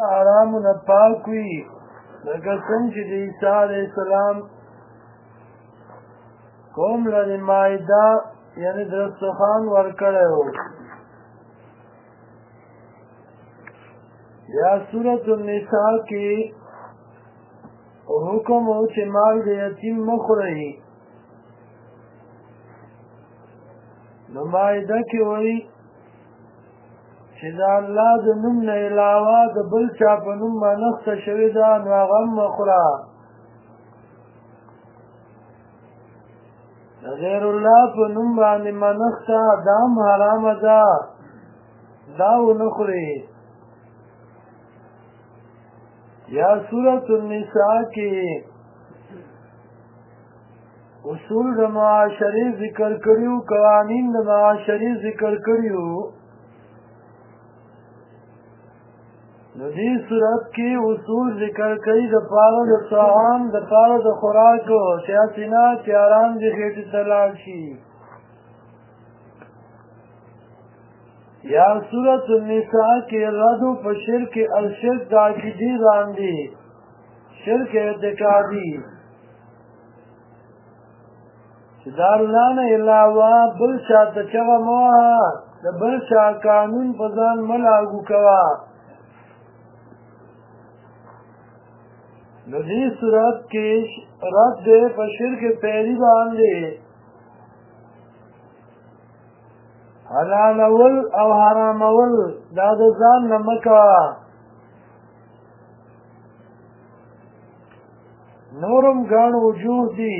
حرامونه پاک وي لکه څنګه چې د عیسی علیه السلام قوم له مائده یعنې دسترخوان ورکړی و. یا سورة النساء کې حکم و چې مال د یتیم مه خورئ. نو مائده کې وایي چې د الله د نوم نه علاوه د بل چا په نوم منښته شوې ده نو هغه هم مه خوره. د غیر الله په نوم باندې منښته دا هم حرامه ده، دا ونه خورئ. یا سورة النساء کې اصول د معاشرې ذکر کړیو، قوانین د معاشرې ذکر کړیو. نو دې صورت کې اصول ذکر کړي د پاره د طعام، د پاره د خوراکو، چې اسینا چې آرام دې خېټې ته لاړ شي. یا سورة النساء کې رد په شرک الشرک د عقیدې باندې، شرک اعتقادي چې د الله نه علاوه بل چا ته چغه مه وهه، د بل چا قانون په ځان مه لاګو کوه. نو دې صورت کې رد دی په شرک پیري باندې. حلالول او حرامول دا د ځان نه مه کوه. نورم ګڼ وجوه دي.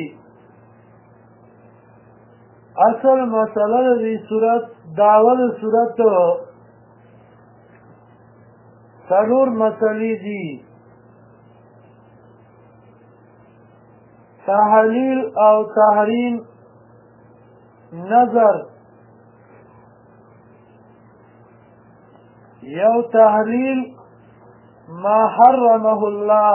اصل مسله د دې صورت دعوه د صورت څلور مسلې دي: تحلیل او تحریم، نظر. یو تحلیل ما حرمه الله،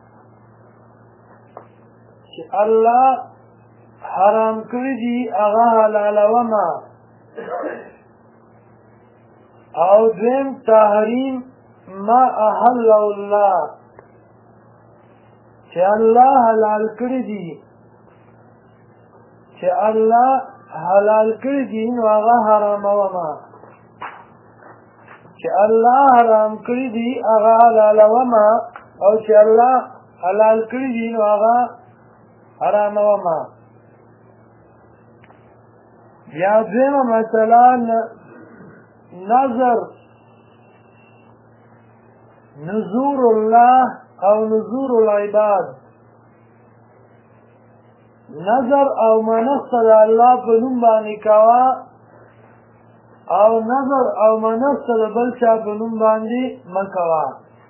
چې الله حرام کړی دي هغه حلالومه. او دویم تحریم ما احله الله، چې الله حلال کړی دي، چې الله حلال کړی دي نو هغه حرامومه، چې الله حرام کړی دي هغه حلالومه، او چې الله حلال کړی دي نو هغه حرامومه. بیا دویمه مسله نظر، نذور الله او نذور العباد. نظر او منښته د الله په نوم باندې کوه، او نظر او منښته د بل چا په نوم باندې مه کوه.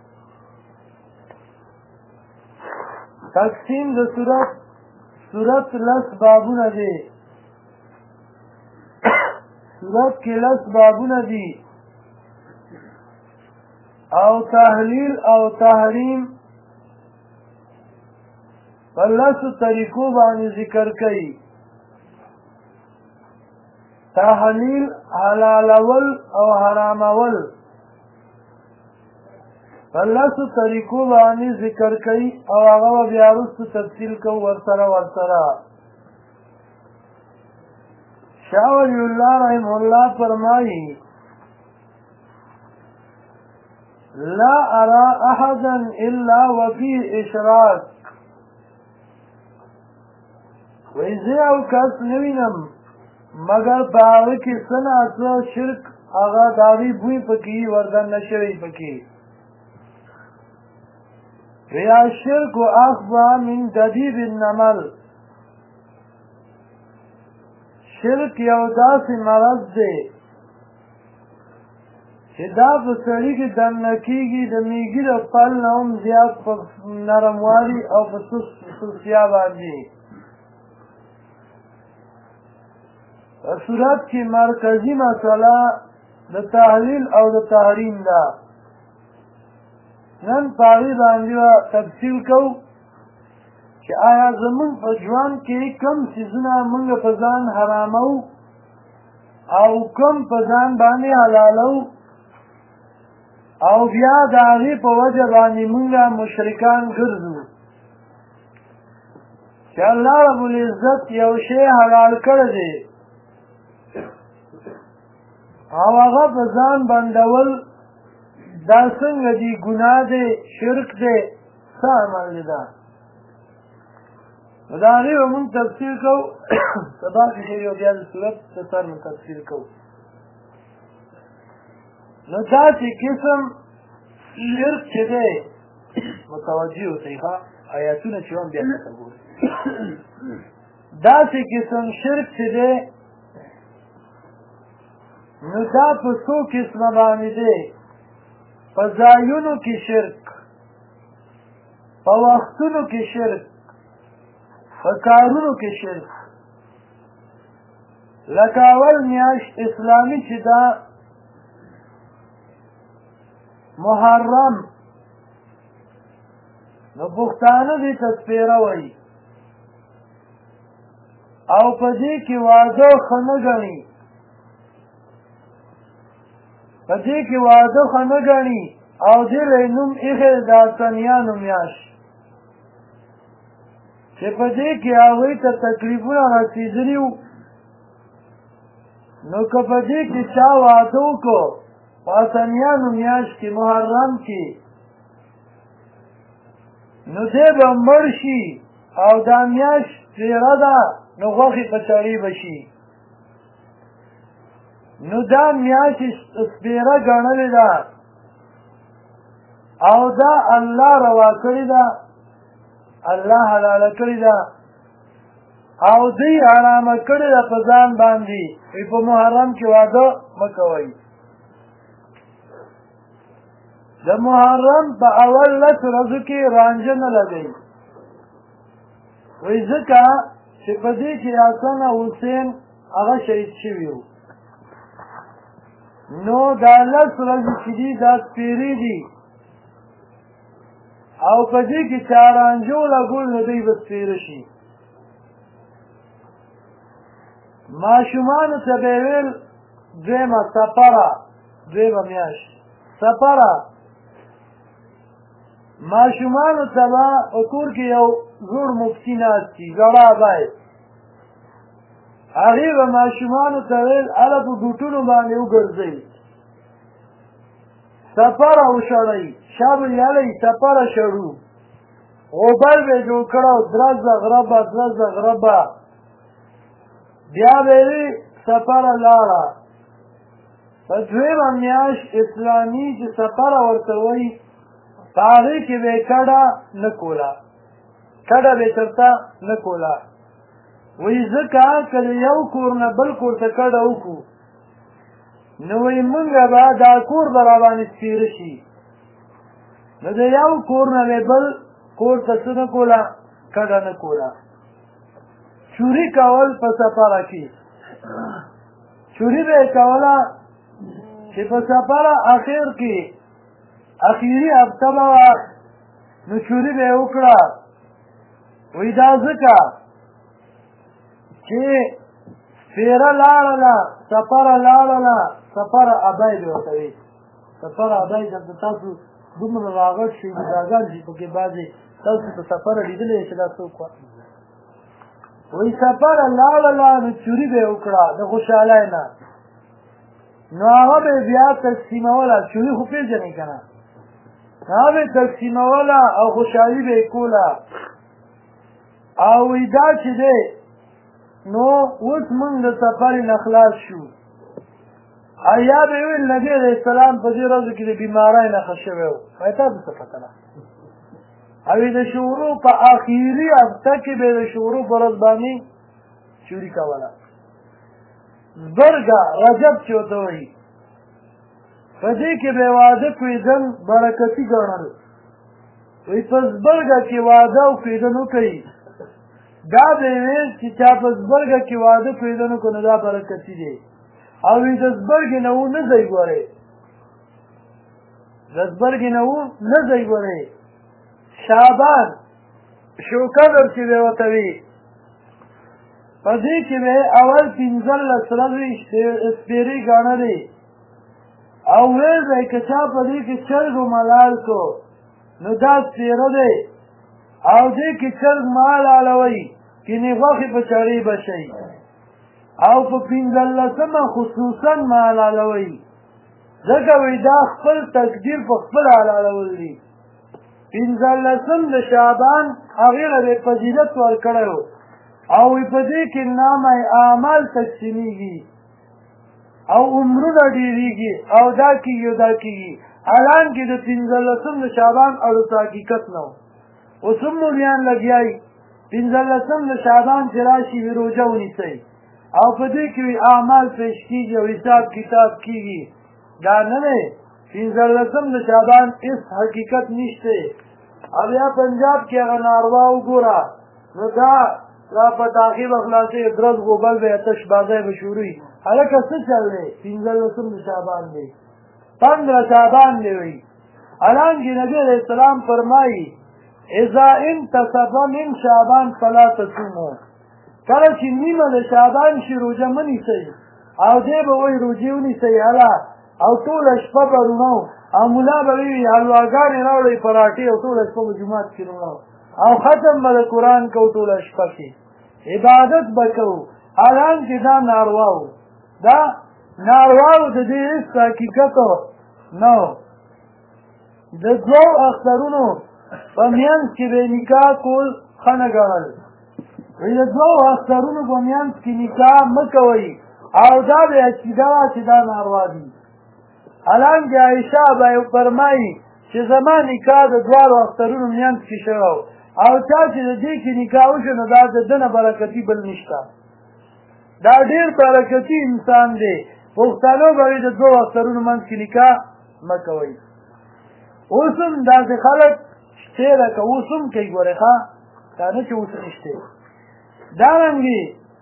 تقسیم د صورت لس بابونه دي. صورت کې لس بابونه دي، او تحلیل او تحریم په لسو طریقو باندې ذکر کوي. تحلیل حلالول او حرامول په لسو طریقو باندې ذکر کوي، او هغه بیا وروسته تفصیل کوو ورسره. شاه ولی الله رحمه الله فرمایي: لا ارى احدا الا وفيه اشراك. ویزه او کس نوینم مگر په هغه کې څه نه څه شرک، هغه د هغې بوی پکې وردننه شوی پکې. ویا شرک اخفى من دبیب النمل. شرک یو داسې مرض دی چې دا په سړي کې دننه کېږي، د میږي د پل نه هم زیات په نرموالي او په سستیا باندې. په صورت کې مرکزي مسله د تحلیل او د تحریم ده. نن په هغې باندې تفصیل کوو چې آیا زمونږ په ژوند کې کوم څیزونه موږ په ځان حرامو او کوم په ځان باندې حلالو، او بیا د هغې په وجه باندې مونږ مشرکان ګرځو چې الله رب العزت یو شی حلال کړی دی او هغه په ځان بندول دا څنګه دی ګناه دی شرک دی څه عمل دی دا نو د هغې به مونږ تفسیر کوو سبا کې ښه یو بیا د صورت د سر نه تفسیر کوو نو داسې قسم شرک چې دی متوجه اوسئ ښه آیاتونه چې هم بیا ته ګورئ داسې قسم شرک چې دی نو دا په څو قسمه باندې دی په ځایونو کې شرک په وختونو کې شرک په کارونو کې شرک لکه اول میاشت اسلامي چې دا محرم نو پښتانه دې ته سپېره وایي او په دې کې واده ښه نه ګڼي په دې کې واده ښه نه ګڼي او دې له یې نوم ایښی د اتنیانو میاشت چې په دې کې هغوی ته تکلیفونه رسېدلي وو نو که په دې کې چا واده وکړو په اتنیانو میاشت کې محرم کې نو دی به مړ شي او دا میاشت تېره ده نو غوښې په چړې به شي نو دا میاشت سپېره ګڼلې ده او دا الله روا کړې ده الله حلاله کړې ده او دوی حرامه کړې ده په ځان باندې وایي په محرم کې واده مه کوئ د محرم په اول لس ورځو کې رانجه نه لګوي وایي ځکه چې په دې کې حسن او حسین هغه شهید شوي وو نو دا لس ورځې چې دي دا سپېرې دي او په دې کې چې رانجه ولګول نو دوی به سپېره شي ماشومانو ته به یې ویل دویمه سپره دویمه میاشت سپره ماشومانو ته به په کور کې یو زوړ مفتي ناست وي زړه ابی هغې به ماشومانو ته ویل هله په بوټونو باندې وګرځئ سپره وشړئ شا به یې هلئ سپره شړو غوبل به یې جوړ کړی او درزه غربه درزه غربه بیا به یې وي سپره لاړه په دویمه میاشت اسلامي چې سپره ورته وایي په هغې کې به یې کډه نه کوله کډه به یې چېرته نه کوله وایي ځکه که د یو کور نه بل کور ته کډه وکړو نو وایي مونږ به دا کور به راباندې سپېره شي نو د یو کور نه به بل کور ته څه نه کوله کډه نه کوله چوري کول په سفره کې چوري به یې کوله چې په سفره اخر کې اخیري هفته به وه نو چوري به یې وکړه وایي دا ځکه چې سپېره لاړله سفره لاړله سفره ابی به ورته وي سفره ابی دلته تاسو دومره راغټ شي بوډاګان شي پکې بعضې تاسو په سفره لیدلی چې دا څوک وه وایي سفره لاړله نو چوري به یې وکړه د خوشحالۍ نه نو هغه به یې بیا تقسیموله چوري خو پېژنئ که نه هغه به یې تقسیموله او خوشحالي به یې کوله او وایي دا چې دی نو اوس مونږ د سفرې نه خلاص شو او یا به یې ویل نبي علیه السلام په دې ورځو کې د بیمارۍ نه ښه شوی و وایي تاسو څه پته ده او د شروع په اخري هفته کې به یې د شروع په ورځ باندې چوري کوله زبرګه رجب چې ورته وایي په دې کې به یې واده کوېدل برکتي ګڼل وایي په زبرګه کې واده او کوېدل وکوي دا به یې ویل چې چا په زبرګه کې واده کوېدل وکړو نو دا برکتي دی او وایي د زبرګې نه و نه ځئ ګورئ د زبرګې نه و نه ځئ ګورئ شعبان شوکدر چې به یې ورته وي په دې کې به اول 15 ورځې سپېرې ګڼلې او ویل دی که چا په دې کې چرګ ملال کو نو دا سپېره دی او دې کې چرګ مال حلالوي کینې غوښې په چړې به شي او په 15 خصوصا مال حلالوي ځکه وایي دا خپل تقدیر په خپل حلالول دي 15 د شعبان هغې له دې فضیلت ورکړی و او په دې کې نامه اعمال تقسیمیږي او عمرونه ډېرېږي او دا کېږي او دا کېږي حالانکې د 15 د شعبان اړوت حقیقت نه و اوس هم مولیان لګیایي 15 د شعبان چې راشي وي روژه ونیسئ او په دې کې اعمال پیش کېږي او حساب کتاب کېږي دا نه دی 15 د شعبان هېڅ حقیقت نشته او بیا پنجاب کې هغه ناروا وګوره نو دا را په تعقیب اخلاصي درز غوبل به اتش بازی به شروع وي هلکه څه چل دی 15 د شعبان دی 15 شعبان دی وایي حالانکې نبي علیه السلام فرمایي اذا انتصف من شعبان فلا تصوموا کله چې نیمه د شعبان شي روژه مه نیسئ او دی به وایي روژې ونیسئ هله او ټوله شپه به روڼو او ملا به وي حلواګانې راوړئ پراټې او ټوله شپه به جومات کې روڼو او ختم به د قرآن کوو ټوله شپه کې عبادت به کوو حالانکې دا ناروا و دا ناروا و د دې هېڅ حقیقت نه و د دوو اخترونو په منځ کې به نکاح کول ښه نه ګڼل وایي د دوو اخترونو په منځ کې نکاح مه کوئ او دا به عقیده وه چې دا ناروا دي حالانکې عایشه به فرمایي چې زما نکاح د دواړو اخترونو منځ کې شوی او چا چې د دې کې نکاح وشو نو دا د ده نه برکتي بل نشته دا ډېر برکتي انسان دی پښتنو به وایي د دوو اخترونو منځ کې نکاح مه کوئ اوس هم داسې خلک شته لکه اوس هم کوي ګورې ښه دا نه چې اوس نشته دارنګې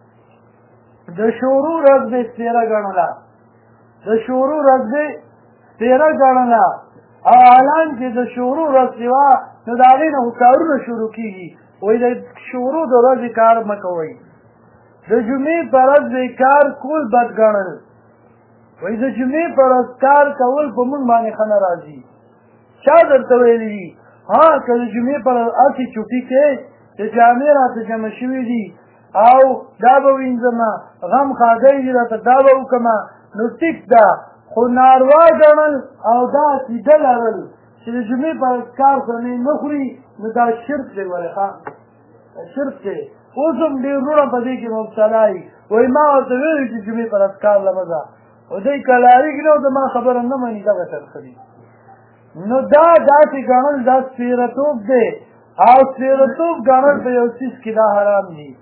د شورو ورځ به سپېره ګڼله د شورو ورځ به سپېره ګڼله او حالانکې د شورو ورځ چې وه نو د هغې نه خو کارونه شروع کېږي وایي د شورو د ورځې کار مه کوئ د جمعې په ورځ به کار کول بد ګڼل وایي د جمعې په ورځ کار کول په موږ باندې ښه نه راځي چا درته ویلي دي ها که د جمعې په ورځ هسې چوټي کې چې جامې راته جمع شوي دي او دا به وینځمه غم خاګی دي راته دا به وکړمه نو ټیک ده خو ناروا ګڼل او دا عقیده لرل چې د جمعې په ورځ کار خونې نه خوري نو دا شرک دی ولې ښه شرک دی اوس هم ډېر وروڼه په دې کې مبتلا وي وایي ما ورته ویلي چې جمعې په ورځ کار له مه ځه خو دی کلاریږي نه او زما خبره نه مني دغه طرفه دي نو دا داسې ګڼل دا سپېرهتوب دی او سپېرهتوب ګڼل په یو څیز کې دا حرام دي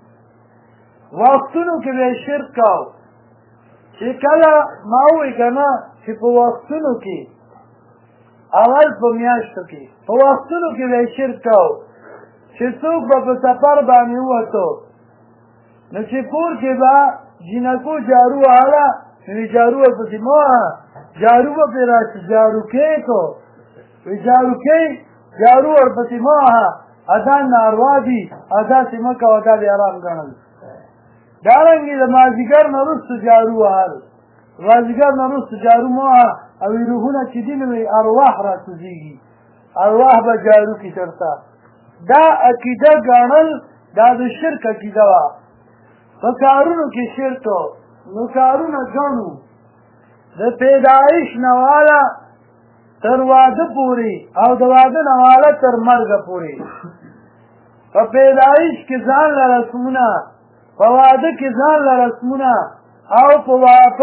وختونو کې به یې شرک کوو چې کله ما ووایي که نه چې په وختونو کې اول په میاشتو کې په وختونو کې به یې شرک کوو چې څوک به په سفر باندې ووتو نو چې کور کې به جینکو جارو وهله نو جارو ورپسې مه وهه جارو به پرې راشي جاروکۍ کو وایي جاروکۍ جارو ورپسې مه وهه دا ناروا دي داسې مه کوه دا بې حرام ګڼل دارنګې د مازدیګر نه وروسته جارو وهل مازدیګر نه وروسته جارو مه وهه او روحونه چې دي نو ارواح را سوځېږي ارواح به جارو کړي چېرته دا عقیده ګڼل دا د شرک عقیده وه په کارونو کې شرک نو کارونه ګڼو د پیدایش نه واله تر واده پورې او د واده نه واله تر مرګه پورې په پیدایش کې ځان له رسمونه په واده کې ځان له رسمونه او په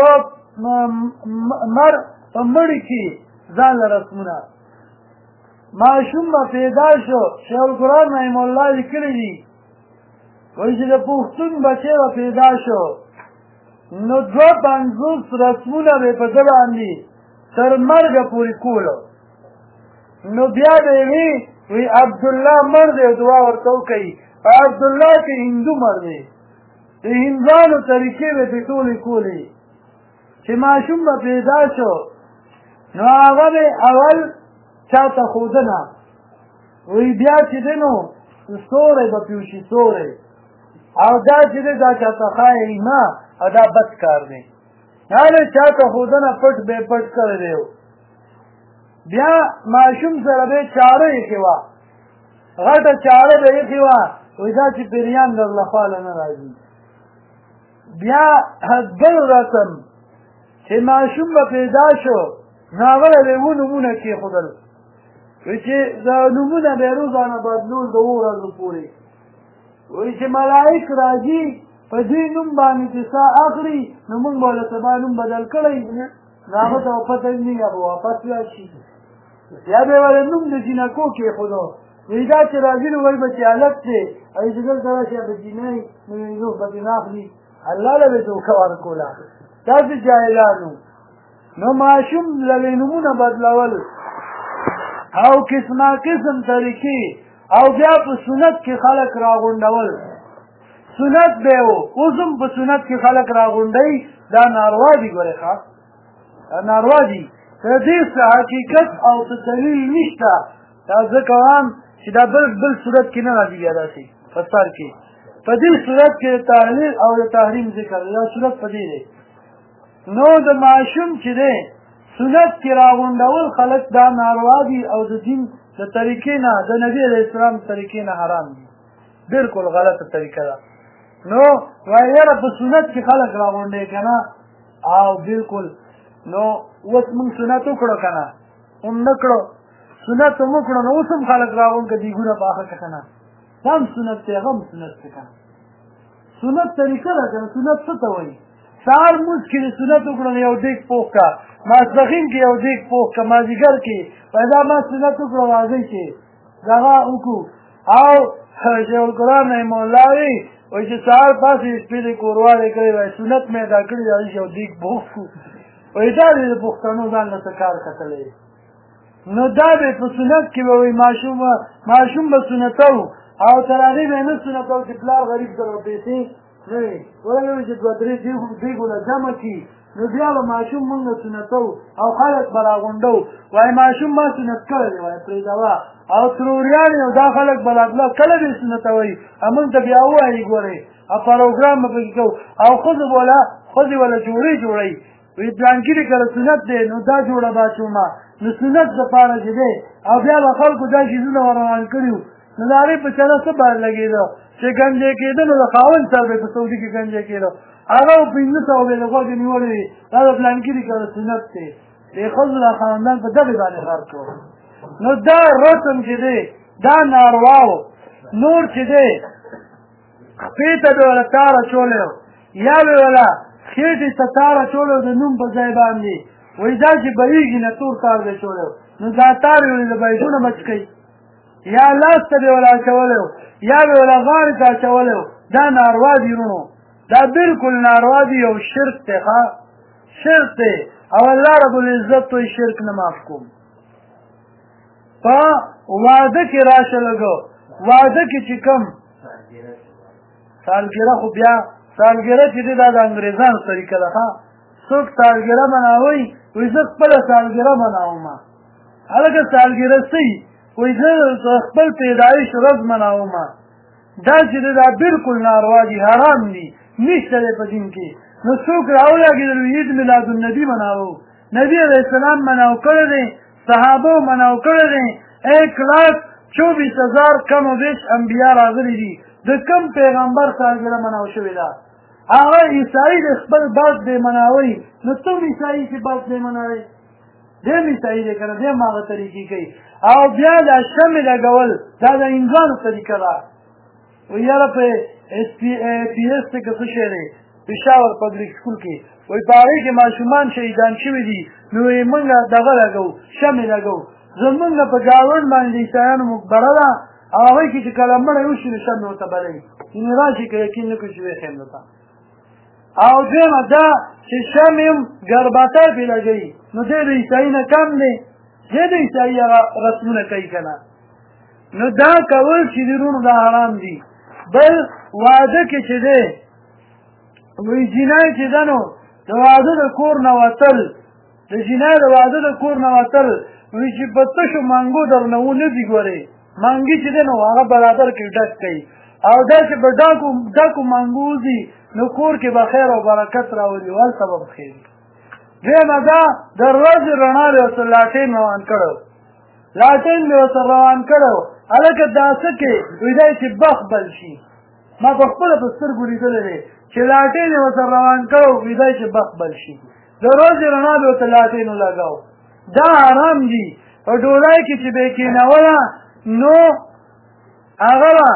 مړي کې ځان له رسمونه ماشوم به پیدا شو شیخ القرآن رحمه الله لیکلي دي وایي چې د پښتون بچی به پیدا شو نو 52 رسمونه به په ده باندې تر مرګه پورې کولو نو بیا به یې وی عبدالله مړ دی او دعا ورته وکوي عبدالله چې هندو مړ دی د هندوانو طریقې به پرې ټولې کولې چې ماشوم به پیدا شو نو هغه به اول چاته ښودنه وی بیا چې دی نو ستوری به پې وشي ستوری او دا چې دی دا چاته ښایي نه او دا بد کار دی هله چاته ښودنه پټ بې پټ کړی دی بیا ماشوم سره به یې چاړه ایښې وه غټه چاړه به ایښې وه وایي دا چې پیریان درله خواله نه راځي بیا بل رسم چې ماشوم به پیدا شو نو هغه له یې نومونه کېښودل وایي چې د نومونه به یې روزانه بدلول د 7 ورځو پورې وایي چې ملایک راځي په دې نوم باندې چې ساه اخلي نو موږ به له سبا نوم بدل کړی نو هغه ته پته نه یا به واپس راشي یا به یې ولې نوم د جینکو کېښودو وایي دا چې راځي نو وایي به چې هلک دی وایي چې دلته راشي به جینۍ نو یې به ترې نه اخلي الله له به دوکه ورکوله داسې جاهلانو نو ماشوم له نومونه بدلول او قسمه قسم طریقې او بیا په سنت کې خلک راغونډول سنت به و اوس هم په سنت کې خلک راغونډوي دا ناروا دي ګورې ښه دا ناروا دي د دې څه حقیقت او څه دلیل نشته دا ځکه وایم چې دا بل صورت کې نه راځي بیا داسې په سر کې په دې صورت کې د تحلیل او د تحریم ذکر دا صورت په دې دی نو د ماشوم چې دی سنت کې راغونډول خلک دا ناروا دي او د دین د طریقې نه د نبي علیه السلام طریقې نه حرام دي بالکل غلطه طریقه ده نو وایي یاره په سنت کې خلک راغونډوي که نه او بالکل نو اوس موږ سنت وکړو که نه هم نه کړو سنت هم وکړو نو اوس هم خلک راغونډ که دیګونه پاخه که که نه دا هم سنت دی هغه هم سنت دی که نه سنت طریقه ده که نه سنت څه ته وایي سهار مونځ کې د سنت وکړو نو یو دیګ پوخ که ماسپښین کې یو دیګ پوخ که مازدیګر کې وایي دا ما سنت وکړو راځئ چې دغه وکړو او شیخ القرآن رحمه الله وایي وایي چې سهار پاسې شپې د کوروالی کړی وایي سنت مې ادا کړي راځي یو دیګ پوخ کړو وایي دا دی د پښتنو ځان له څه کار کتلی نو دا دی په سنت کې به وایي ماشوم به سنته و او تر هغې به یې نه سنته و چې پلار غریب سره پیسې نه وي ولې چې 2-3 دیګونه جمع کړي نو بیا به ماشوم مونږ سنته و او خلک به راغونډو وایي ماشوم ما سنت کړی دی وایي پرېږدوه او تروریان یو دا خلک به راتله کله به یې سنتوئ همونږ ته بیا ووایي ګورئ او پروګرام به پکې کوو او ښځې وله جوړې جوړوي وایي پلانکي دې کله سنت دی نو دا جوړه باچومه نو سنت دپاره چې دی او بیا به خلکو دا شیزونه ورروان کړي وو نو د هغې په چله څه بار لګېده چې ګنجی کېده نو د خاوند سر به په سعودي کې ګنجی کېده هغه 1500 به یې د غوږې نیولې وي دا د پلانکي دې کله سنت دی د ښځو له خاوندان په دغې باندې غر کړو نو دا رسم چې دی دا ناروا و نور چې دی خپې ته به وله تار اچولی و یا به وله خېټې ته تار اچولی و د نوم په ځای باندې وایي دا چې بهېږي نه تور تار به اچولی و نو دا تار یې ولې د بیدونه بچ کوي یا لاس ته به وله اچولی و یا به وله غاړې ته اچولی و دا ناروا دي وروڼو دا بالکل ناروا دي یو شرک دی ښه شرک دی او الله رب العزت وایي شرک نه معاف کوم په واده کې راشه لږه واده کې چې کوم سالګره خو بیا سالګره چې دی دا د انګریزانو طریقه ده ښه څوک سالګره مناوئ وایي زه خپله سالګره مناومه هلکه سالګره څه وي وایي زه خپل پیدایش ورځ مناومه دا چې دی دا بالکل ناروا دي حرام دي نشته دی په دین کې نو څوک راولګېدل عید میلادالنبي مناوو نبي علیه السلام مناو کړی دی صحابو مناو کړی دی 1,24,000 کم و بیش انبیا راغلي دي د کم پیغمبر سالګره مناو شوې ده هغه عیسایي د خپل برث ډے مناوئ نو ته عیسایي چې برث ډے مناوئ دی هم عیسایي دی که نه دی هم هغه طریقې کوي او بیا دا شمې لګول دا د هندوانو طریقه ده وایي یاره په پي ایس کې څه شی دی پېښور پبلیک سکول کې وایي په هغې کې ماشومان شهیدان شوي دي نو وایي موږ دغه لګوو شمې لګوو زمونږ په ګاونډ باندې د عیسایانو مقبره ده او هغوی کې چې کله مړی وشي نو شمې ورته بلوي یعنې راشي که یقین نه کړو چې ویښیم درته او دویمه دا چې شمې هم ګرباتی پرې لګوي نو دی د عیسایي نه کم دی دی د عیسایي هغه رسمونه کوي که نه نو دا کول چې دي وروڼو دا حرام دي بل واده کې چې دی وایي جینۍ چې ده نو د واده د کور نه وتل د جینۍ د واده د کور نه وتل وایي چې په تشو منګو درنه ونه دي ګورې منګي چې دی نو هغه برابر کې ډک کوي او دا چې په ډکو منګو وځي نو کور کې به خیر او برکت راولي هلته به خیر دویمه دا د ورځې رڼا به ورته لاټین روان کړی لاټین به ورته روان کړی هلکه دا څه کې وایي دی چې بخ بل شي ما په خپله په سترګو لیدلی دی چې لاټین یې ورته روان کړی وایي دی چې بخ بل شي د ورځې رڼا به ورته لاټین ولګاو دا حرام دي په ډولۍ کې چې به یې کېنوله نو هغه به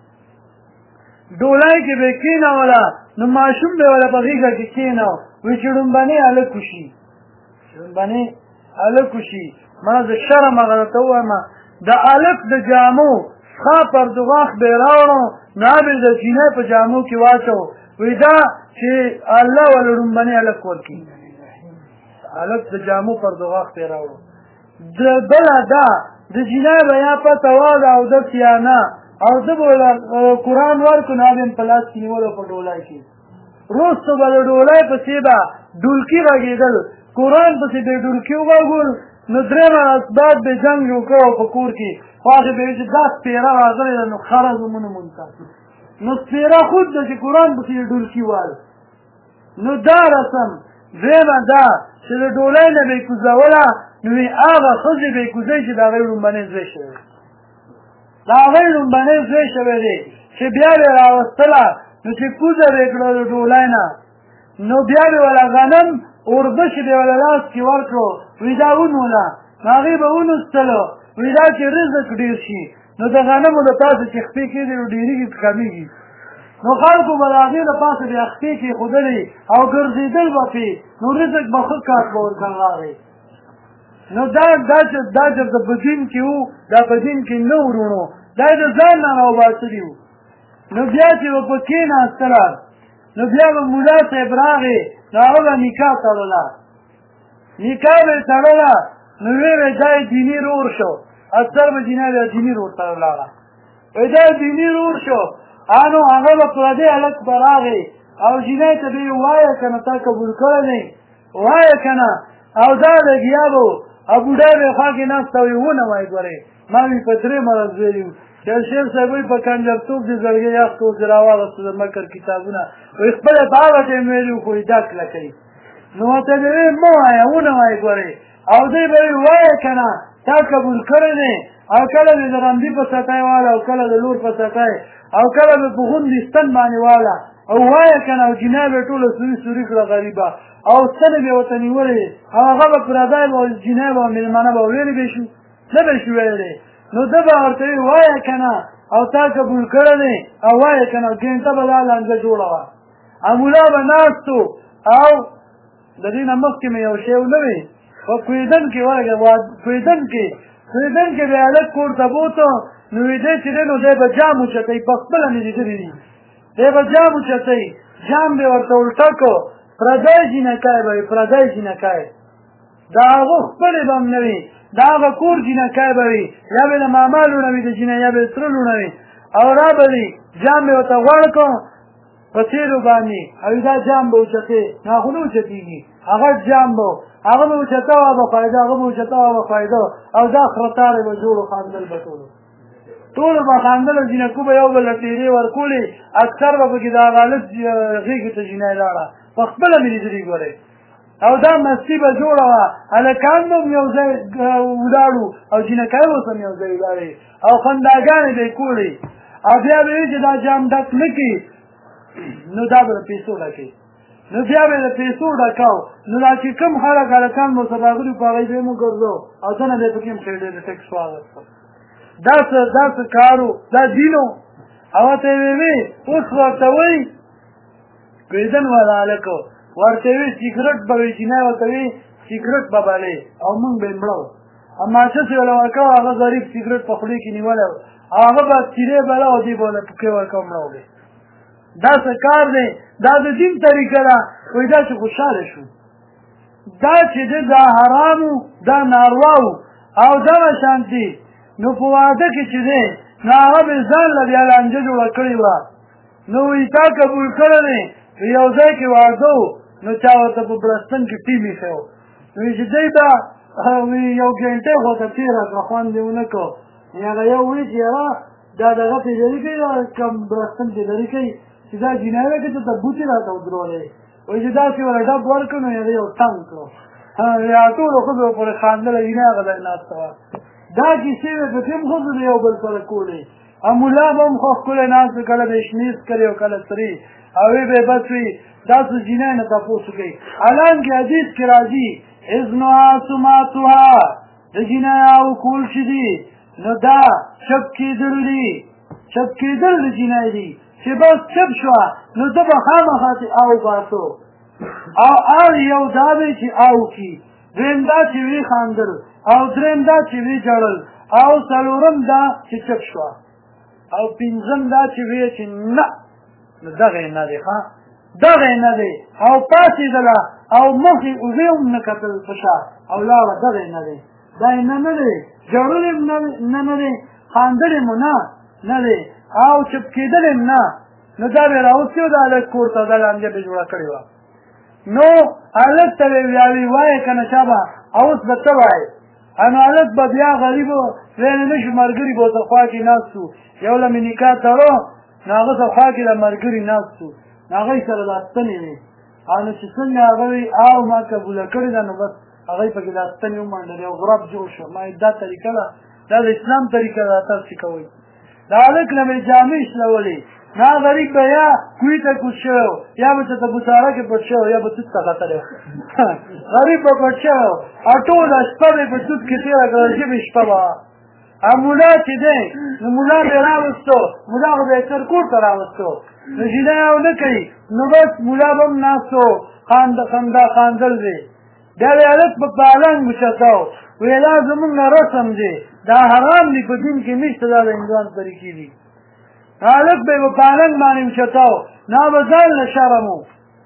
ډولۍ کې به یې کېنوله نو ماشوم به وله په غېږه کې کېنو وایي چې ړومبنې هلک وشي ړومبنې هلک وشي ما زه شرم هغه درته ووایم د هلک د جامو ښه پردغاښ به یې راوړو نو هغه به د چینۍ په جامو کې واچو وایي دا چې الله وله ړومبنې هلک ورکړي هلک د جامو پردغاښ به یې راوړو بله دا د جینۍ به یا پته واده او دس یا نه او ده به قرآن ورکړو نو هغه یې په لاس کې نیولو په ډولۍ کې وروسته به د ډولۍ پسې به ډولکي غږېدل قرآن پسې به یې ډولکي وغږول نو درېیمه اسباب به جنګ جوړ کړی په کور کې خو هغې به ویل چې دا سپېره راغلې ده نو خره زمونږ مونته نو سپېره خود ده چې قرآن پسې یې ډولکي وال نو دا رسم درېیمه دا چې د ډولۍ نه به یې کوزوله نو هغه ښځې به یې کوزوي چې د هغې ړومبنۍ زوی شوی د هغې ړومبنۍ زوی شوی دی چې بیا به یې راوستله نو چې کوزه به یې کړه د ډولۍ نه نو بیا به وله غنم اوربشې به یې وله لاس کې ورکړو وایي دا ونوله نو هغې به ونوستلو وایي دا چې رزق ډېر شي نو د غنمو د پاسه چې خپې کېدې نو ډېرېږي که کمېږي نو خلکو به د هغې د پاسه بیا خپې کېښودلې او ګرځېدل به پرې نو رزق به ښه کار به ورته راغی نو دا چې په دین کې وو دا په دین کې نه ورونو دا یې د ځان نه راوباسلي وو نو بیا چې به په کېناستله نو بیا به ملا صاحب راغې نو هغه به نکاح تړله نکاح به یې تړله نو ویې ویل دا یې دیني رور شو اکثر به جینۍ بیا دیني رور ته ولاړه وایي دا یې دیني رور شو نو هغه به پردی هلک به راغې او جینۍ ته به یې ووایه که نه تا قبول کړی دی وایه که نه او دا لګیا به او بوډا به یې خوا کې ناسته وایي ونه وایي ګورې ما وایي په درې مرض ویلي وو چې شیخ صاحب وایي په کنجرتوب دې زړګۍ یخ کړو چې راواغېستو د مکر کتابونه وایي خپله په هغه ټایم ویلي وو خو یې دا کلکوي نو ورته به وایي مه وایه ونه وایي ګورې او دی به وایي وایه که نه تا قبول کړی دی او کله به د رمدي په سطای واله او کله د لور په سطای او کله به په غوندې ستن باندې واله او وایه که نه او جینۍ به یې ټوله سوري سوري کړه غریبه او ستنې به یې ورته نیولې او هغه به پردی به جینۍ به مېلمانه به ویلې به شو نه به شي ویلی نو ده به ورته وایي وایه که نه او تا قبول کړی دی او وایه که نه ګینټه به دا لانجه جوړه وه او ملا به ناست و او د دې نه مخکې مې یو شی ونه وي په کویدن کې ورګه کویدن کې به هلک کور ته بوته نو وایي دی چې دی نو دی به جام اوچتوي په خپله مې لیدلي دي دی به جام اوچتوي جام به یې ورته الټه کړو پردی جینکۍ به وي پردی جینکۍ د هغه خپلې به هم نه وي د هغه کور جینکۍ به وي یا به د ماما لوڼه وي د جینۍ یا به د تره لوڼه وي او را به وي جام به یې ورته غوړ کړو په تېلو باندې او دا جام به اوچتې نو هغه نه اوچتېږي هغه جام به هغه به اوچته وه به فایده هغه به اوچته وه به فایده او دا خرطارې به جوړو خاندل به ټولو به خاندل او جینکو به یو بل له تېرې ورکولې اکثر به پکې د هغه هلک غېږې ته جینۍ لاړه په خپله مې لیدلي ګورئ او دا مستي به جوړه وه هلکان به هم یو ځای ولاړو او جینکۍ اوس هم یو ځای ولاړې او خنداګانې به یې کولې او بیا به وي چې دا جام ډک نه کړي نو دا به د پیسو ډکوي نو بیا به یې د پیسو ډکاو نو دا چې کوم خلک هلکان مو سره راغلي په هغوی به یې وګرځو او دنه به یې پکې هم خېډې د ټکس واغېستل دا څه کار و دا دین و او ورته یې ویې اوس ورته وایي کویدن والا هلک ورته وی سیګرټ به وي جینۍ ورته وي سیګرټ به بلې او موږ به یې مړه وو او ماچس یې وله ورکوه هغه ظریف سیګرټ په خولې کې نیولی و او هغه به تیرې بله او دې به وله پکې ورکوه مړه وبې دا څه کار دی دا د دین طریقه ده وایي دا چې خوشحاله شو دا چې دی دا حرام و دا ناروا و او دغه شانتې نو په واده کې چې دی نو هغه به ځان له بیا لانجه جوړه کړې وه نو وایي تا قبول کړی دی یو ځای کې واده و نو چا ورته په بړستن کې ټیم ایښی و وایي چې دی به یو ګنټۍ خو ته تېره کړه خوند یې ونه کړ هغه یو وایي چې یاره دا دغه پې لرې کوي کم بړستن پې لرې کوي چې دا جینۍ ده که ته بوټې راته ودرولې وایي چې داسې وله ډب ورکړو نو هغې یو تنګ کړو یا ټولو ښځو پورې خاندله وینه هغه ځای ناسته وه دا کیسې به په کوم ښځو د یو بل سره کولې او ملا به هم خو ښکلی ناست وي کله به یې شمیز کړي او کله سرې او وی به بس وي داسې جینۍ نه تپوس وکړي حالانکې حدیث کې راځي اذنها سماتها د جینیاو کول چې دي نو دا چپ کېدل دي چپ کېدل د جینۍ دي چې بس چپ شوه نو ده به خامخا او باسو او هر یو دا دی چې او کي دویم دا چې وی خاندل او دریم دا چې وی جړل او څلورم دا چې چپ شوه او پنځم دا چې وی چې نه نو دغه نه دی ښه دغه نه دی او پاڅېدله او مخې اوږې هم نه کتل په شا او لاړه دغه نه دی دا یې نه دی جړل هم نه دی خاندل یې مو نه دی او چپ کېدل هم نه نو دا به یې راوستي و د هلک کور ته دا لانجه به جوړه کړې وه نو هلک ته به ویاوي وایې که نه چا به اوس به ته وایې نو هلک به بیا غریب و ویلی نه شو ملګري به ورته خوا کې ناست وو یو له مې نکاح تړو نو هغه ته خوا کې له ملګري ناست وو نو هغوی سره دا ستنې وې او نو چې څنګه هغه وي او ما قبوله کړې ده نو بس هغوی پکې دا ستنې ومنډلې او غرب جوړ شو ما دا طریقه ده دا د اسلام طریقه ده تاسې کوئ د هلک نه مې جامې شلولې نا غریب به یا کوی ته کوز شوی یا به ته بوساره کې پټ شوی یا به توت ته ختلی غریب به پټ شوی او ټوله شپه به یې په توت کې تېره کړه ژبې شپه به او ملا چې دی نو ملا به یې راوستو ملا خو به یې تر کور ته راوستو نو جینۍ او نه کوي نو بس ملا به هم ناست و خندا خاندل دی بیا به یې هلک په پالنګ اوچته و ویې دا زمونږ رسم دی دا حرام دی په دین کې نشته دا د هندوانو طریقې دي هلک به یې په پالنګ باندې اوچته و نه به ځان له شرم و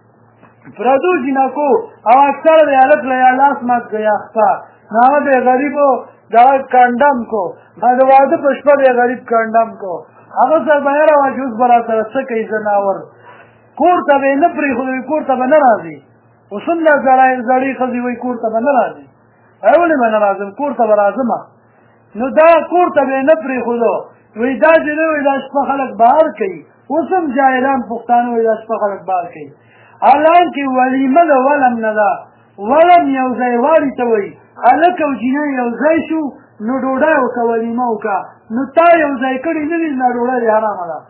پردو جینکو او اکثر به یې هلک له یا لاس مات که یا خپه نو هغه به یې غریب و دغه کنډم کو د واده په شپه به یې غریب کنډم کو هغه سره به یې راوه چې اوس به را سره څه کوي زناور کور ته به یې نه پرېښودوي کور ته به نه راځي اوس هم دا زړې ښځې وایي کور ته به نه راځي ولې به نه راځم کور ته به راځمه نو دا کور ته به یې نه پرېښودو وایي دا جینۍ وایي دا شپه خلک بهر کوي اوس هم جاهلان پښتانه وایي دا شپه خلک بهر کوي حالانکې ولیمه د ولم نه ده ولم یو ځای والي ته وایي هلک او جینۍ یو ځای شو نو ډوډۍ وکړه ولیمه وکړه نو تا یو ځای کړي نه دي دا ډوډۍ دې حرامه ده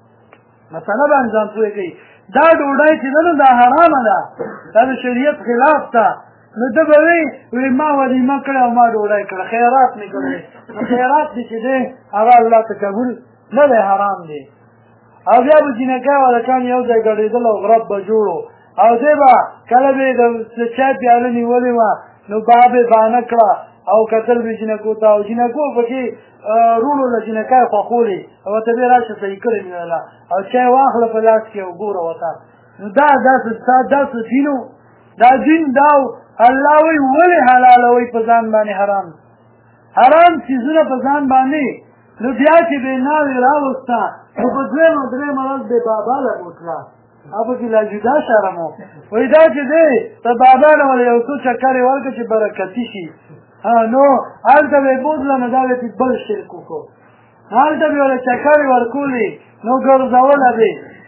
مسله باندې ځان پوه کوي دا ډوډۍ چې ده نو دا حرامه ده دا د شریعت خلاف ده نو ده به وایي ما ولیمه کړې او ما ډوډۍ کړه خیرات مې کړی نو خیرات دې چې دی هغه الله ته قبول نه دی حرام دی او بیا به جینکۍ هلکان یو ځای ګډېدل او غرب به جوړو او دی به کله به یې د چای پیاله نیولې وه نو با به یې بانه کړه او کتل به جینکو ته او جینکو پکې روڼو له جینکۍ خوښولې او ورته به یې راشه صحیح کړې مې ویله او چای واخله په لاس کې او ګوره ورته نو دا داسې دین و دا دین دا و الله وایي ولې حلالوئ په ځان باندې حرام څیزونه په ځان باندې نو بیا چې به یې ناوې راوسته نو په دویمه درېیمه ورځ به یې بابا له بوتله او پکې لا جدا شرم و وایي دا چې دی ته بابا له ولې یو څو چکرې ورکړه چې برکتي شي نو هلته به یې بوتله نو دا به یې بل شرک وکړو هلته به یې ورله چکرې ورکولې نو ګرځوله به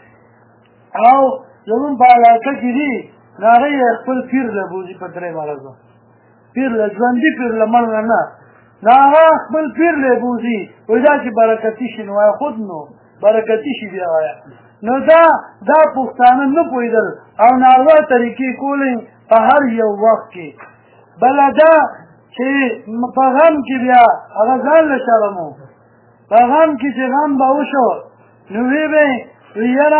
او زمونږ په علاقه کې دي نو هغه یې خپل پیر له بوځي په درېیمه ورځ پیر له ژوندي پیر له مړ نه نه نو هغه خپل پیر له بوځي وایي دا چې برکتي شي نو وایه خود نو برکتي شي بیا وایه نو دا پښتانه نه پوهېدل او ناروا طریقې کولې په هر یو وخت کې بله دا چې په غم کې بیا هغه ځان له شرم و په غم کې چې غم به وشو نو وی به وی یاره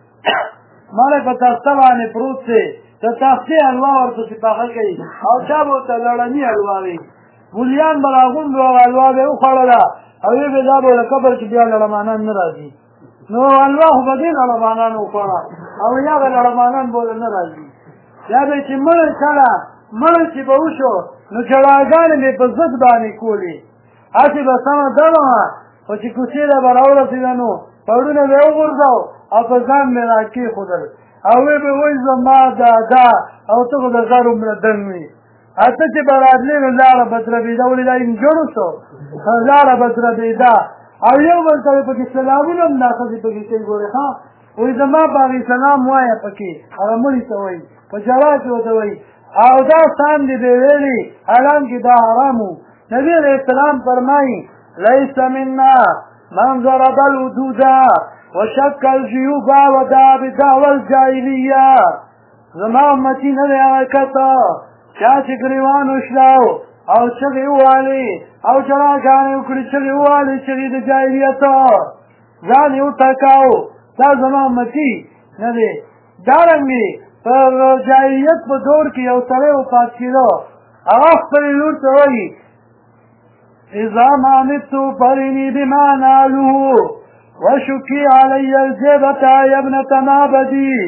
مړی په تخته باندې پروت دی د تختې حلوا ورپسې پخه کوي او چا به ورته لړني حلوا وي مولیان به راغونډ و هغه حلوا به یې وخوړله او وی به دا به له قبر کې بیا لړمانان نه راځي نو حلوا خو به دې لړمانانو وخوړه او یا به لړمانان به نه راځي یا به چې مړی چې به وشو نو جړاګانې مې په ضد باندې کولې هسې به سمه دمه وه خو چې کوڅې ته به راورسېده نو پوړونه به یې وغورځو او په ځان مې را کېښودل او وی به وایي زما دادا او ته خو د غر عمره دنګ وي ته چې به راتلې نو لاره به دربېده ولې دا انجڼو شو لاره به دربېده او یو بل ته به پکې سلامونه هم دا ښځې پکې کوي ګورې ښه وایي زما په هغې سلام وایه پکې هغه مړي ته وایي په ژړا کې ورته وایي او دا سان دې بې ویلې حالانکې دا حرام و نبي علیه السلام فرمایي ليس منا من ضرب الحدود وشك الجيوب ودعا بدعوى الجاهليه زما امتي نه دی هغه کسه چا چې ګریوان وشلاو او چغې ووالې او ژړاګانې وکړې چغې ووالې چغې د جاهلیت ځان یې وټکاو دا زما امتي نه دی دارنګې پر جاهلیت په دور کې یو سړی وفات کېده هغه خپلې لور ته وایي اذا ما مت فرني بما نالوه وشكي علي الجبة يا ابنة معبدي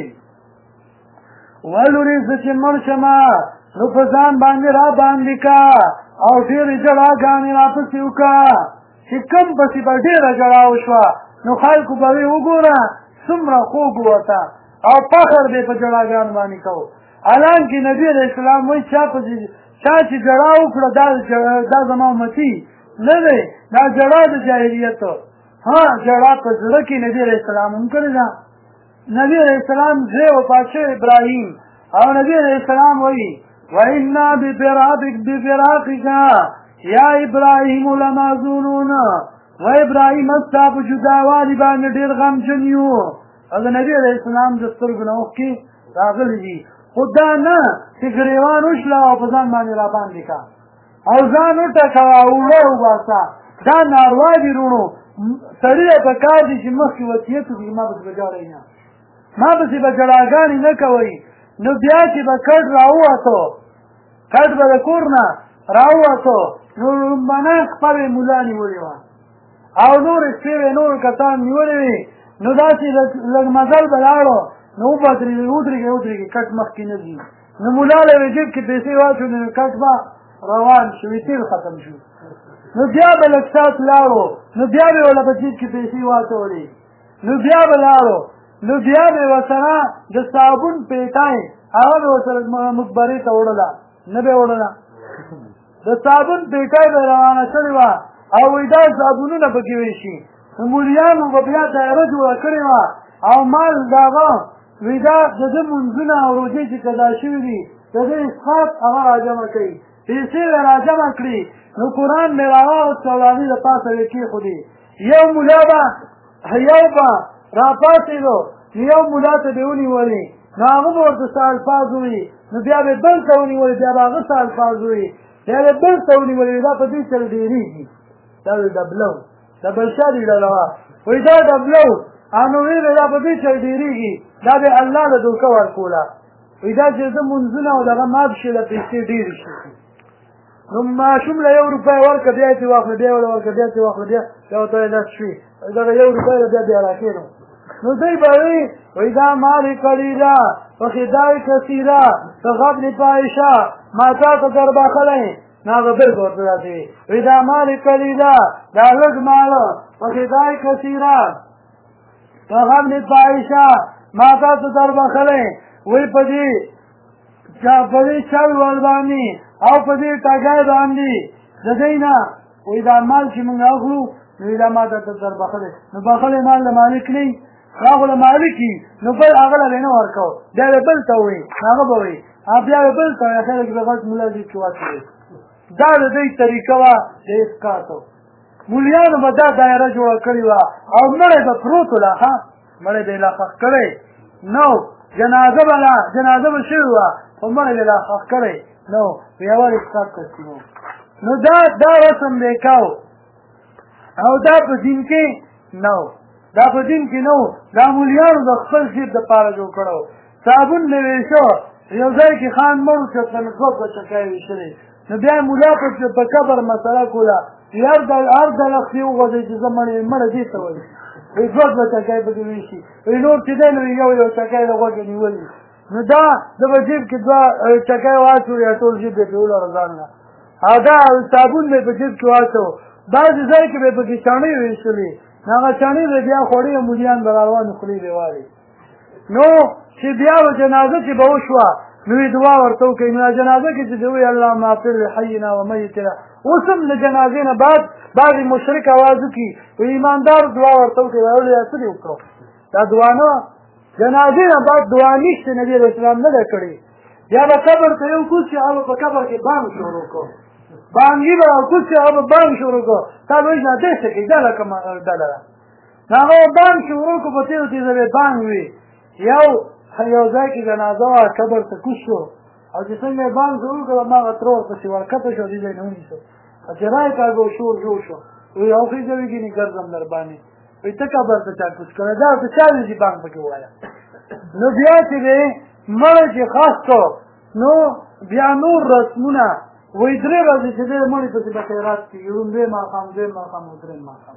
ولوري زه چې مړ شمه نو په ځان باندې را باندې کا او ډېرې ژړاګانې راپسې وکړه چې کوم پسې به ډېره ژړا وشوه نو خلکو به وی وګوره څومره خوږ وته او فخر به په ژړاګانو باندې کوو حالانکې نبي علیه السلام وایي چا چې ژړا وکړه دا زما امتي نه دی دا ژړا د جاهلیت ها ژړا په زړه کې نبي علیه السلام هم کړې ده نبی علیہ السلام زی وفات شو ابراهیم او نبی علیہ السلام وی وَإِنَّا بِفِرَاقِكَ يَا إِبْرَاهِيمُ لَمَحْزُونُونَ و ابراهیم ستا په جداوالي باندې ډېر غمجن یو او د نبي علیه السلام د سترګو نه اوښکې راغلي دي خو دا نه چې ګریوان وشله او په ځان باندې را باندې کا او ځان وټکوه او اوړه وباسه دا ناروا دي وروڼو سړي ته پکار دي چې مخکې وصیت وکړي ما پسې به ژاړئ نه ما پسې به ژړاګانې نه کوئ نو بیا چې به کډ راووتو کډ به د کور نه راووتو نو لومبنه خپلې ملا نیولې وه او نورې شپې نور کسان نیولې وي نو داسې لږ مزل به لاړو نو ودرېږي کټ مخکې نه ځي نو ملا له یې جیب کې پیسې واچولې نو کټ به روان شو تیل ختم شو نو بیا به لږ ساعت لاړو نو بیا به یې په جیب کې پیسې واچولې نو بیا به لاړو نو بیا به یې ورسره د صابون پیټۍ هغه به ورسره مقبرې ته وړله نه به یې وړله د صابون پیټۍ به روانه کړې وه او وایي دا صابونونه پکې ویشي نو مولیانو به بیا دایره جوړه کړې وه او مال د هغه وایي دا د ده مونځونه او روژې چې قضا شوي دي د ده اسقاط هغه راجمع کوي پیسې به راجمع کړي نو قرآن مې راواغوست او د هغې د پاسه یې کېښودې یو ملا به راپاڅېدو نو یو ملا ته به یې ونیولې نو هغه به ورته څه الفاظ ووایي نو بیا به بل ته ونیولې بیا به هغه څه الفاظ ووایي بیا به بل ته ونیولې دا په دې سره ډېرېږي دا د ډبلو د بلشا دې ډله وه وایي دا ډبلو نو ویلې دا په دې سره ډېرېږي دا به الله له دوکه ورکوله وایي دا چې زه مونځونه او دغه مات شي د پیسې ډېرې شي نو ماشوم له 1 روپۍ ورکړه بیا یې واخله بیا ورله ورکړه بیا یې واخله بیا ورته یې داسې شوي دغه 1 روپۍ له بیا راکېږم نو دی به وایي دا مال قلیله و خدای کثیره که غبن فاحشه ما تا ته در بخلی نو هغه بېرته ورته داسې وي وایي دا مال قلیله دا لږ مال و خدای کثیره که غبن فاحشه ما تا ته در بخلی وایي په دې چل ول باندې او په دې ټګۍ باندې د دی نه وایي دا مال چې موږ اخلو نو دا ما ته در بخلی نو بخلی مال د مالک نه وي هغه له مالکي نو بل هغه له نه ورکو بیا به بل ته وایي هغه به وایي بیا به بل ته وایي خلک به غټ ملا دې کې واچوي دا د دوی طریقه وه د اسقاطو مولیانو به دا دایره جوړه کړې وه او مړی به پروت وله ښه مړی به یې لا ښخ کړی نو جنازه به شوې وه خو مړی به یې لا ښخ کړی نو یوار اسقاط تسلیمو نو دا رسم دی کو او دا په دین کې نو دا په دین کې نو دا مولیانو د خپل ځیب دپاره جوړ کړی صابون مې ویشه یو ځای کې خان مړ چې په نسبت به چکۍ ویشلې نو بیا یې ملا په قبر مسله کوله هر دلختې وغځوي چې زه مړه دې ته وایي وایي دوه چکۍ پکې ویشي وایي نور چې دی نو یو چکۍ له غوږه نیولي نو دا د به جیب کې 2 چکۍ واچوي یا ټول جیب یې پرې ولره ځان نه او دا صابون مې په جیب کې واچو بعضې ځای کې به یې پکې چاڼې ویشلې نو هغه چاڼې به بیا خوړې مولیان به راروانې خولې به والي نو چې بیا به جنازه چې به وشوه نو یې دعا ورته وکړئ نو جنازه کې چې دې وایي اللهم اغفر لحینا و میتنا اوس هم د جنازې نه بعد بعضې مشرک اواز وکړي وایي ایماندارو دعا ورته وکړئ وایي څه دې وکړو دا دعا نه جنازې نه بعد دعا نشته نبي علیه السلام نه ده کړې بیا به قبر ته یو کوز چې هغه په قبر کې بانګ شروع کړو بانګي به کوز چې هغه به بانګ شروع کړو تا به وایي نه دی څه کوي دا لکه ډله ده نو هغه به بانګ شروع کړو په تېرو تېزه به بانګ وي یو ځای کې جنازه وه قبر ته کوز شو او چې څنګه یې بانګ شروع کړو هماغه تره ورپسې ورکته شو دې ځای نه ونیسو چې رای کاږه شور جوړ شو وایي او خېږه وګینې ګرځم در باندې وایي ته قبر ته چا کوز کړی دا ورته چا وي چې بانګ پکې ووایه نو بیا چې دی مړی چې خاص کړو نو بیا نور رسمونه وایي درې ورځې چې دی مړي پسې به خیرات کېږي لومړی ماښام دویم ماښام او درېیم ماښام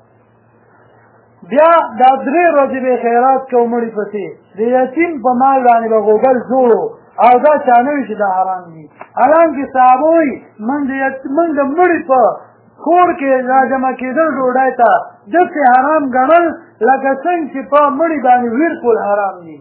بیا دا درې ورځې به خیرات کوو مړي پسې د یتیم په مال باندې به غوګل جوړو او دا چا نه وي چې دا حرام دي حالانکې صحابه وایي موږ د مړي په کور کې راجمع کېدل ډوډۍ ته داسې حرام ګڼل لکه څنګه چې په مړي باندې ویر کول حرام دي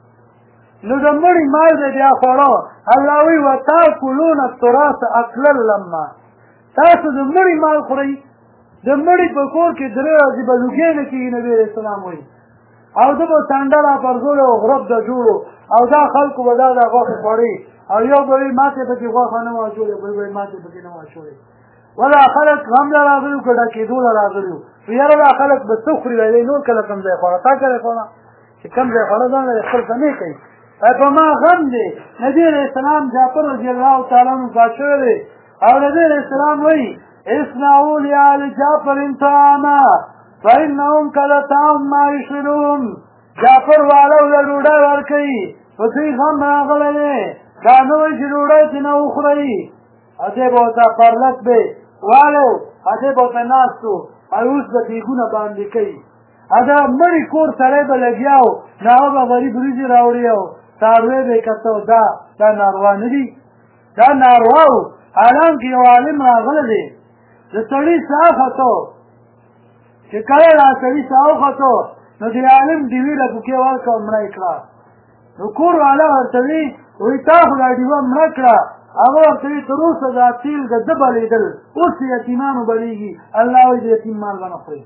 نو د مړي مال دی بیا خوړه الله وایي وتاکلون التراث اکلا لما تاسو د مړي مال خورئ د مړي په کور کې درې ورځې به لوګی نه کېږي نبي علیه السلام وایي او ده به ټانډه راپرځولې او غرب ده جوړو او دا خلکو به دا غوښې خوړې او یو به وایي ماتې پکې غوښه نه وه اچولې بل به وایي ماتې پکې نه وه اچولې ولا خلک غم له راغلي وو که ډکېدو له راغلي وو یاره دا خلک به څه خوري وایي نور کله کوم ځای خوړه تا کله خوړه چې کوم ځای خوړه ځان لري خپل ته نه کوي په ما غم دی نبي علیه السلام جعفر رضي الله تعالی عنه پات شوی دی او نبي علیه السلام وایي اصنعوا لآل جعفر طعاما فإنهم كلطعام ما يشربون جعفر والو له ډوډۍ ورکوي په دوی غم راغلی دی دا نه وایي چې ډوډۍ ترې نه وخورئ هسې به ورته پرلک دی والو هسې به ورته ناست و او اوس به دیګونه باندې کوي دا مړي کور سړی به لګیا و نو هغه به غریب وریجې راوړي او څاروی به یې کته دا ناروا نه دي دا ناروا و حالانکې یو عالم راغلی دی د سړي ساه وختو چې کله دا سړي ساه وختو نو د عالم ډیوې له کوکې ورکړه او مړه یې کړه نو کور والا ورته وي وایي تا خو دا ډیوه مړه کړه هغه ورته وي تر اوسه دا تیل د ده بلېدل اوس یتیمانو بلېږي الله وایي د یتیم مال به نه خوري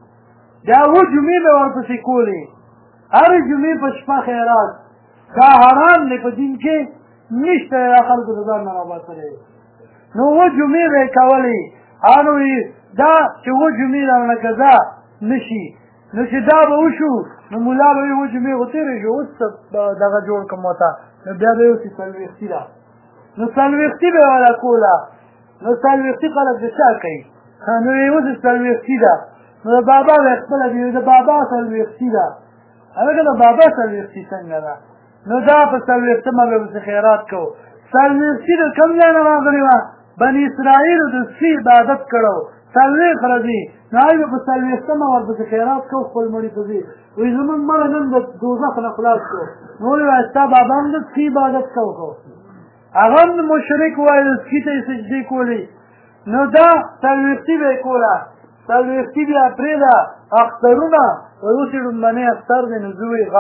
بیا اووه جمعې به ورپسې کولې هرې جمعې په شپه خیرات دا حرام دی په دین کې نشته دا خلکو د ځان نه راباسلی نو اووه جمعې به یې کولې هغه وایي دا چې اووه جمعې رانه قضا نه شي نو چې دا به وشو نو ملا به وایي اووه جمعې خو تېرې شو اوس دغه جوړ کړم ورته نو بیا به یې اوسې څلوېښتي ده نو څلوېښتي به یې والا کوله نو څلوېښتي خلک د چا کوي نو یې اوس څلوېښتي ده نو د بابا به یې خپله دی د بابا څلوېښتي ده هلکه د بابا څلوېښتي څنګه ده نو دا په څلوېښتمه به ورپسې خیرات کوو څلوېښتي د کوم ځای نه راغلې وه بني اسرائیلو د سپي عبادت کړو څلوېښت ورځې نو هغوی به په څلوېښتمه ورپسې خیرات کوو خپل مړي پسې وایي زمونږ مړه نن د دوزخ نه خلاص کړو نو ولې وایي ستا بابا هم د سپي عبادت کوو هغه هم مشرک وایي د سپي ته یې سجدې کولې نو دا څلوېښتي به یې کوله څلوېښتي بیا پرېږده اخترونه وایي اوس یې لومړنی اختر دی نو ځو یې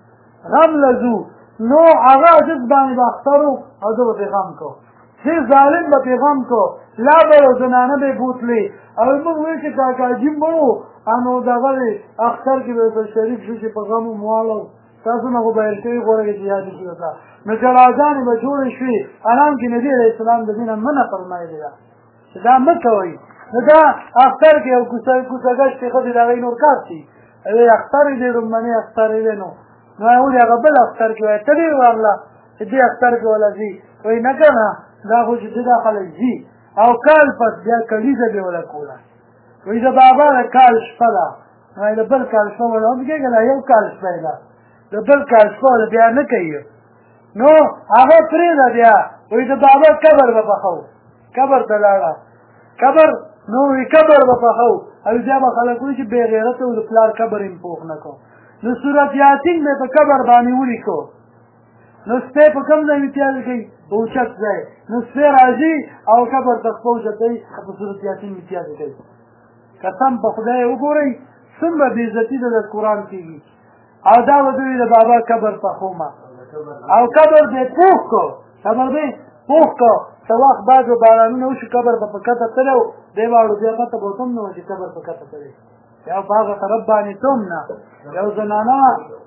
غم له ځو نو هغه جز باندې به اختر و او ده به پرې غم کو ډېر ظالم به پرې غم کو لا به یو زنانه به یې بوتلې او موږ وایي چې کاکاجي مړ و نو دغه دی اختر کې به ورته شریک شو چې په غم و مواله تاسو نه خو بهر شوي غوره چې یادې شي ورته نو جنازانې به جوړې شوې حالانکې نبي علیه السلام د دې نه منع فرمایلې ده چې دا مه کوئ نو دا اختر کې یو کوڅه ګشتې ښځې د هغوی نور کار شي اختر یې دی لومړنی اختر یې دی نو ولې هغه بل اختر کې وایي ته ډېر واغله چې دې اختر کې وله ځي وایي نه که نه دا خو چې دا خلک ځي او کال پس بیا کلیزه به وله کوله وایي د بابا د کال شپه ده وایي د بل کال شپه وله هم کېږي نه یو کال شپه یې ده د بل کال شپه وله بیا نه کوي نو هغه پرېږده بیا وایي د بابا قبر به پخو قبر ته لاړه قبر نو وایي قبر به پخو او بیا به خلک وایي چې بې غیرته و د پلار قبر یې پوخ نه کړو نو سورت یاسین به په قبر باندې ولیکو نو سپی په کوم ځای امتیاز کوي په اوچت ځای نو سپی راځي او قبر ته خپه اوچتوي په سورت یاسین امتیاز کوي قسم په خدای وګورئ څومره بېعزتي ده د قرآن کېږي او دا به دوی د بابا قبر پخومه او قبر به یې پوخ کړو قبر به یې پوخ کړو څه وخت بعد به بارانونه وشي قبر به په کته تللی و دی به اړو بیا پته به ورته هم نه وه چې قبر په کته تللی یا په هغه طرف باندې توم نه یو زنانه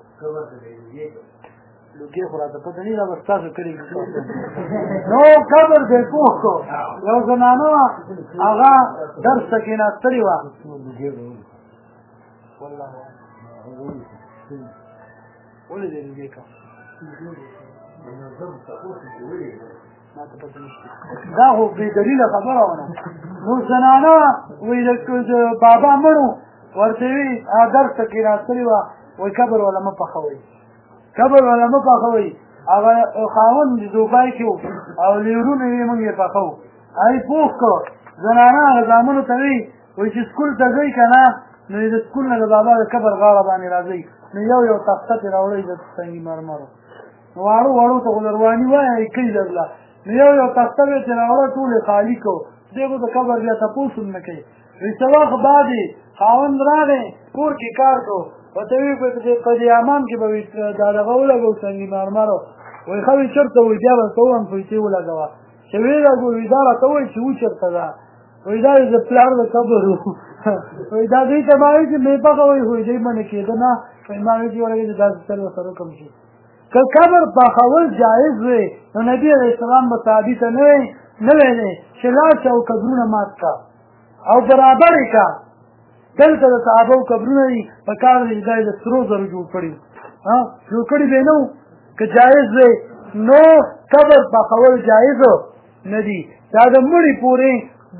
لوګي خو راته پته نه ده بس تاسو کړي نو قبر دې پوه کو یو زنانه هغه درس ته کېناستلې وه ولې دې لوګي کا دا خو بې دلیله خبره ونه نو زنانه وایي بابا مړو ورته وي درس ته کېناستلې وه وایي قبر والا مه پخوئ قبر والا مه پخوئ هغه خاوند دوبۍ کې و او لیرونه یې موږ یې پخو هغې پوه کړو زنانه هغه زامنو ته وایي وایي چې سکول ته ځئ که نه نو د سکول نه د بابا د قبر غاړه باندې راځئ نو یو تخته ترې راوړئ د سنګي مرمرو نو واړو ته خو درواني وایي کوي درله نو یو تخته به ترې راوړه ټول یې خالي کړو دی به د قبر بیا تپوس هم نه کوي وایي څه وخت بعدې خاوند راغی کور کې کار کړو ورته وایي په دې امام کې به وي دا دغه ولګو سنګي مرمرو وایي ښه وي چېرته وایي بیا به ورته ووایم پیسې ولګوه چې ویې لګو وایي دا راته وایي چې و چېرته ده وایي دا د پلار د قبر و وایي دا دوی ته ما وایي چې مې پخوئ خو دوی منې کېده نه وایي ما وایي چې ولګېد داسې چل ورسره وکړم شي که قبر پخول جایز وی نو نبي علیه السلام به صحابي ته نه ویلې چې لاړ شه او قبرونه مات کا او برابر یې کا دلته د صحابو قبرونه دي په کار دی دا یې د سرو زرو جوړ کړي جوړ کړي به نه که جایز وی نو قبر پخول جایز نه دي دا د مړي پورې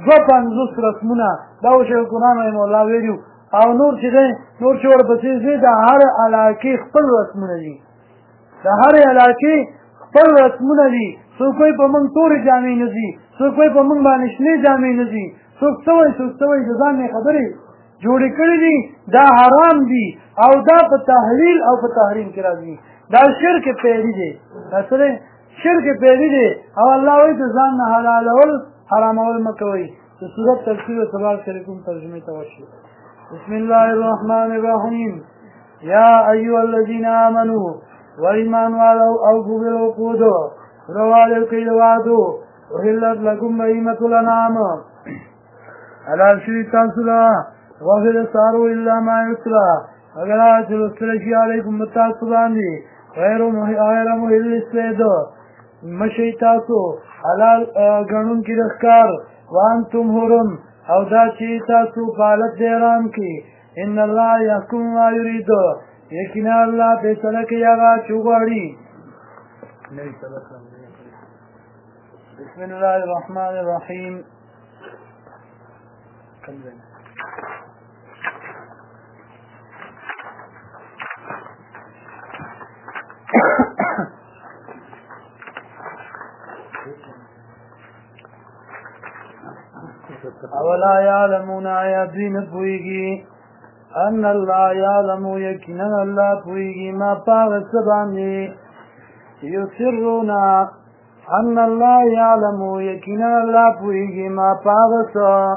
250 رسمونه دا و شیخ القرآن رحمه الله ویلي او نور چې دی نور چې ورپسې ځي د هر علاقې خپل رسمونه دي د هرې علاقې خپل رسمونه دي څوک وایي په موږ تورې جامې نه ځي څوک وایي په موږ باندې شنې جامې نه ځي څوک څه وایي څوک څه وایي د ځان نه خبرې جوړې کړي دي دا حرام دي او دا په تحلیل او په تحریم کې راځي دا شرک پیری دی اصل شرک پیری دی او الله وایي د ځان نه حلالول حرامول مه کوئ د سورت تفسیر و تبارک شریکم ترجمې ته ورشئ بسم الله الرحمن الرحیم یا ایها الذین آمنوا وإيمان والو أوفوا بالعقود روالو كي وعدوا وحلت لكم بهيمة الأنعام على الشيطان سلا وفي الصاروا إلا ما يسرى وقال تلسلشي عليكم بالتعصبان دي غير مهل السيد مشيتاسو على قانون کی رخکار وانتم حرم او دا چیتاسو پالت دیران کی ان اللہ یحکم ما یریدو یقینا اللہ فیصلہ کی آغا چوغاڑی بسم اللہ الرحمن الرحیم اولا یعلمون آیاتین پوئیگی ان اللہ یعلمو یقینا اللہ پوئیگی ما پاغت سباندی یسرونا ان اللہ یعلمو یقینا اللہ پوئیگی ما پاغت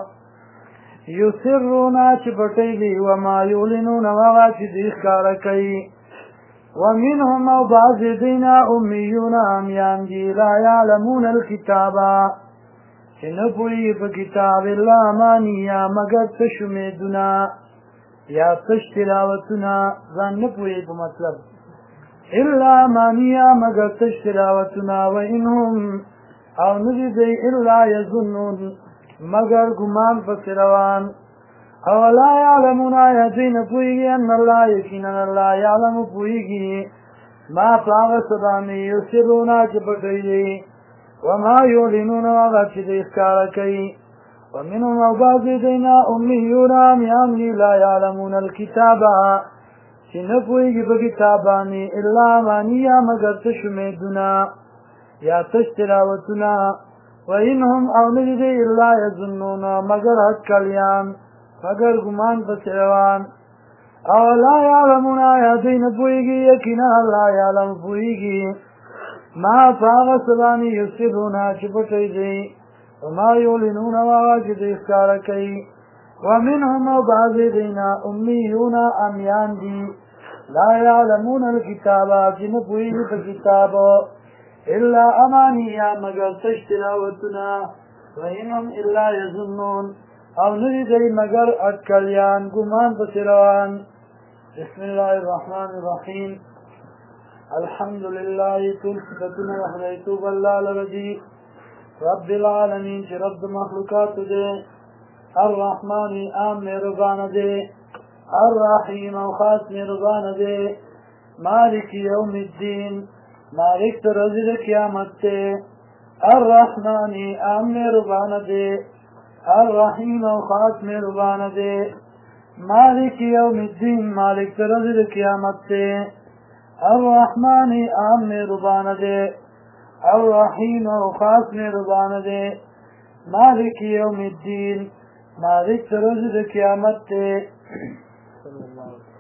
یسرونا چپٹیلی وما یولنون وغا چی دیخ کارکی ومنهم او بعض دینا امیون امیان دی لا یعلمون الکتابا چه نپوئی پا کتاب اللہ مانیا مگر تشمیدنا یا تش تلاوتنا زن نپوئی پا مطلب الا مانیا مگر تش تلاوتنا و انهم او نجدی الا یظنون مگر گمان پسروان او لا یعلمون آیتی نپوئیگی ان اللہ یقینا اللہ یعلم پوئیگی ما پاغسدانی یسرونا چپٹیلی وما یولنون وغا چی دیسکارکی ومنهم او بعضی دینا امیون آمیان لی لا یعلمون الكتابا چی نپوئیگی پا کتابانی الا مانیا مگر تشمیدنا یا تشتراوتنا وانهم او نجدی الا یظنون مگر حد کلیان مگر گمان پسروان او لا یعلمون آیاتی نپوئیگی یقینا لا یعلم پوئیگی ما فاغسبانی یسرونا چپٹی دی وما یولنون واجد اخکارکی ومنهم بعض دینا امیون امیان دی لا یعلمون الكتابا جنپوئیگی پا کتاب الا امانیا مگر تشتلاوتنا وانهم الا یظنون او ندی دی مگر اٹکلیان گمان پس روان. بسم الله الرحمن الرحیم. الحمدللہ طول صفتنا وحدیتوب اللہ لرجی رب العالمین چی رب مخلوقات دے الرحمن عام مہربان دے الرحیم او خاص مہربان دے مالک یوم الدین مالک ترزد قیامت دے الرحمن عام مہربان دے الرحیم او خاص مہربان دے مالک یوم الدین مالک ترزد قیامت دے الرحمن عام مہربان دے الرحیم او خاص مہربان دے مالک یوم الدین مالک ترزد قیامت دے. صلی اللہ علیہ وسلم.